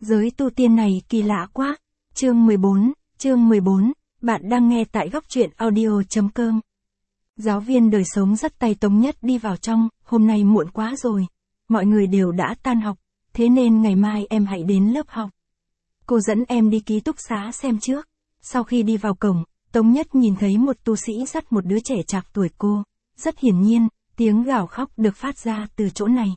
Giới tu tiên này kỳ lạ quá. Chương 14, bạn đang nghe tại góc truyện audio.com. Giáo viên đời sống dắt tay Tống Nhất đi vào trong, hôm nay muộn quá rồi. Mọi người đều đã tan học, thế nên ngày mai em hãy đến lớp học. Cô dẫn em đi ký túc xá xem trước. Sau khi đi vào cổng, Tống Nhất nhìn thấy một tu sĩ dắt một đứa trẻ trạc tuổi cô. Rất hiển nhiên, tiếng gào khóc được phát ra từ chỗ này.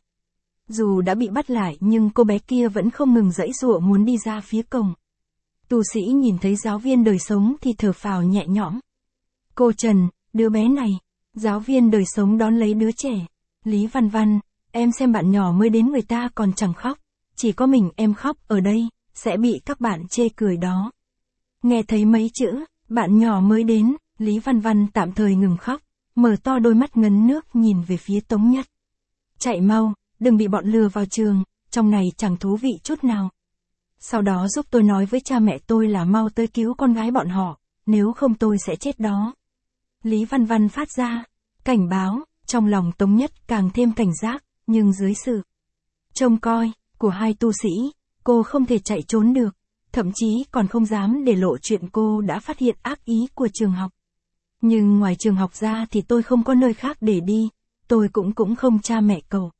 Dù đã bị bắt lại nhưng cô bé kia vẫn không ngừng giãy giụa muốn đi ra phía cổng. Tu sĩ nhìn thấy giáo viên đời sống thì thở phào nhẹ nhõm. Cô Trần, đứa bé này. Giáo viên đời sống đón lấy đứa trẻ. Lý Văn Văn, em xem bạn nhỏ mới đến người ta còn chẳng khóc. Chỉ có mình em khóc ở đây, sẽ bị các bạn chê cười đó. Nghe thấy mấy chữ, bạn nhỏ mới đến, Lý Văn Văn tạm thời ngừng khóc, mở to đôi mắt ngấn nước nhìn về phía Tống Nhất. Chạy mau, đừng bị bọn lừa vào trường, trong này chẳng thú vị chút nào. Sau đó giúp tôi nói với cha mẹ tôi là mau tới cứu con gái bọn họ, nếu không tôi sẽ chết đó. Lý Văn Văn phát ra cảnh báo, trong lòng Tống Nhất càng thêm cảnh giác, nhưng dưới sự trông coi của hai tu sĩ, cô không thể chạy trốn được, thậm chí còn không dám để lộ chuyện cô đã phát hiện ác ý của trường học. Nhưng ngoài trường học ra thì tôi không có nơi khác để đi, tôi cũng không cha mẹ cậu.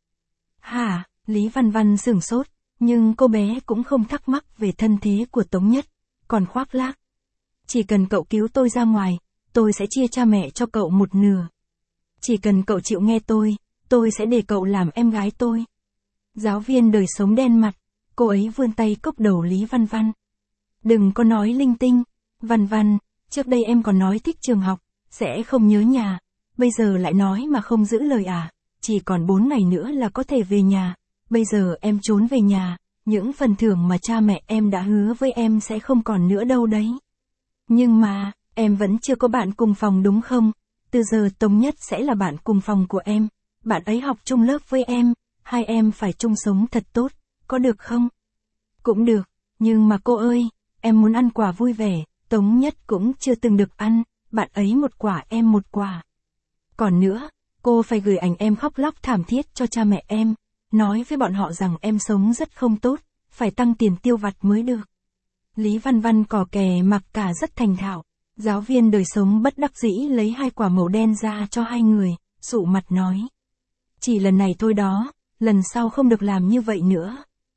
Hả? Lý Văn Văn sửng sốt, nhưng cô bé cũng không thắc mắc về thân thế của Tống Nhất, còn khoác lác. Chỉ cần cậu cứu tôi ra ngoài, tôi sẽ chia cha mẹ cho cậu một nửa. Chỉ cần cậu chịu nghe tôi sẽ để cậu làm em gái tôi. Giáo viên đời sống đen mặt, cô ấy vươn tay cốc đầu Lý Văn Văn. Đừng có nói linh tinh, Văn Văn, trước đây em còn nói thích trường học, sẽ không nhớ nhà, bây giờ lại nói mà không giữ lời à, chỉ còn 4 ngày nữa là có thể về nhà, bây giờ em trốn về nhà, những phần thưởng mà cha mẹ em đã hứa với em sẽ không còn nữa đâu đấy. Nhưng mà, em vẫn chưa có bạn cùng phòng đúng không? Từ giờ Tống Nhất sẽ là bạn cùng phòng của em, bạn ấy học chung lớp với em, hai em phải chung sống thật tốt, có được không? Cũng được, nhưng mà cô ơi, em muốn ăn quả vui vẻ, Tống Nhất cũng chưa từng được ăn, bạn ấy một quả em một quả. Còn nữa, cô phải gửi ảnh em khóc lóc thảm thiết cho cha mẹ em, nói với bọn họ rằng em sống rất không tốt, phải tăng tiền tiêu vặt mới được. Lý Văn Văn cò kè mặc cả rất thành thạo, giáo viên đời sống bất đắc dĩ lấy 2 quả màu đen ra cho hai người, sụ mặt nói. Chỉ lần này thôi đó, lần sau không được làm như vậy nữa.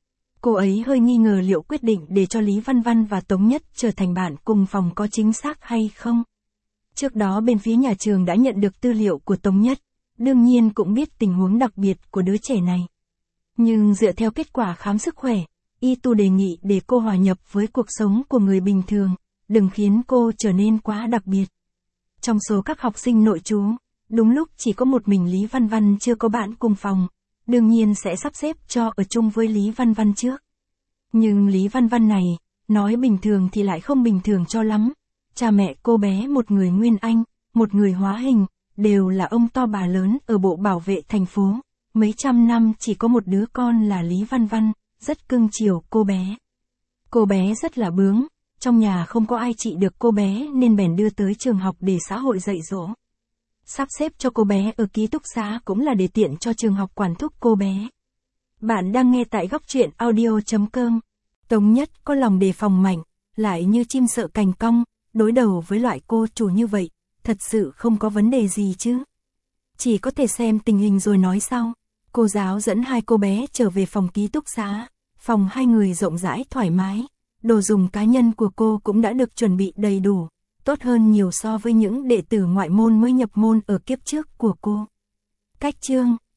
Cô ấy hơi nghi ngờ liệu quyết định để cho Lý Văn Văn và Tống Nhất trở thành bạn cùng phòng có chính xác hay không. Trước đó bên phía nhà trường đã nhận được tư liệu của Tống Nhất, đương nhiên cũng biết tình huống đặc biệt của đứa trẻ này. Nhưng dựa theo kết quả khám sức khỏe, y tu đề nghị để cô hòa nhập với cuộc sống của người bình thường, đừng khiến cô trở nên quá đặc biệt. Trong số các học sinh nội trú, đúng lúc chỉ có một mình Lý Văn Văn chưa có bạn cùng phòng, đương nhiên sẽ sắp xếp cho ở chung với Lý Văn Văn trước. Nhưng Lý Văn Văn này, nói bình thường thì lại không bình thường cho lắm. Cha mẹ cô bé một người nguyên anh, một người hóa hình, đều là ông to bà lớn ở bộ bảo vệ thành phố. Mấy trăm năm chỉ có một đứa con là Lý Văn Văn, rất cưng chiều cô bé. Cô bé rất là bướng, trong nhà không có ai trị được cô bé nên bèn đưa tới trường học để xã hội dạy dỗ. Sắp xếp cho cô bé ở ký túc xá cũng là để tiện cho trường học quản thúc cô bé. Bạn đang nghe tại góc truyện audio.com. Tống Nhất có lòng đề phòng mạnh, lại như chim sợ cành cong, đối đầu với loại cô chủ như vậy, thật sự không có vấn đề gì chứ. Chỉ có thể xem tình hình rồi nói sau. Cô giáo dẫn hai cô bé trở về phòng ký túc xá, phòng hai người rộng rãi thoải mái, đồ dùng cá nhân của cô cũng đã được chuẩn bị đầy đủ, tốt hơn nhiều so với những đệ tử ngoại môn mới nhập môn ở kiếp trước của cô. Cách chương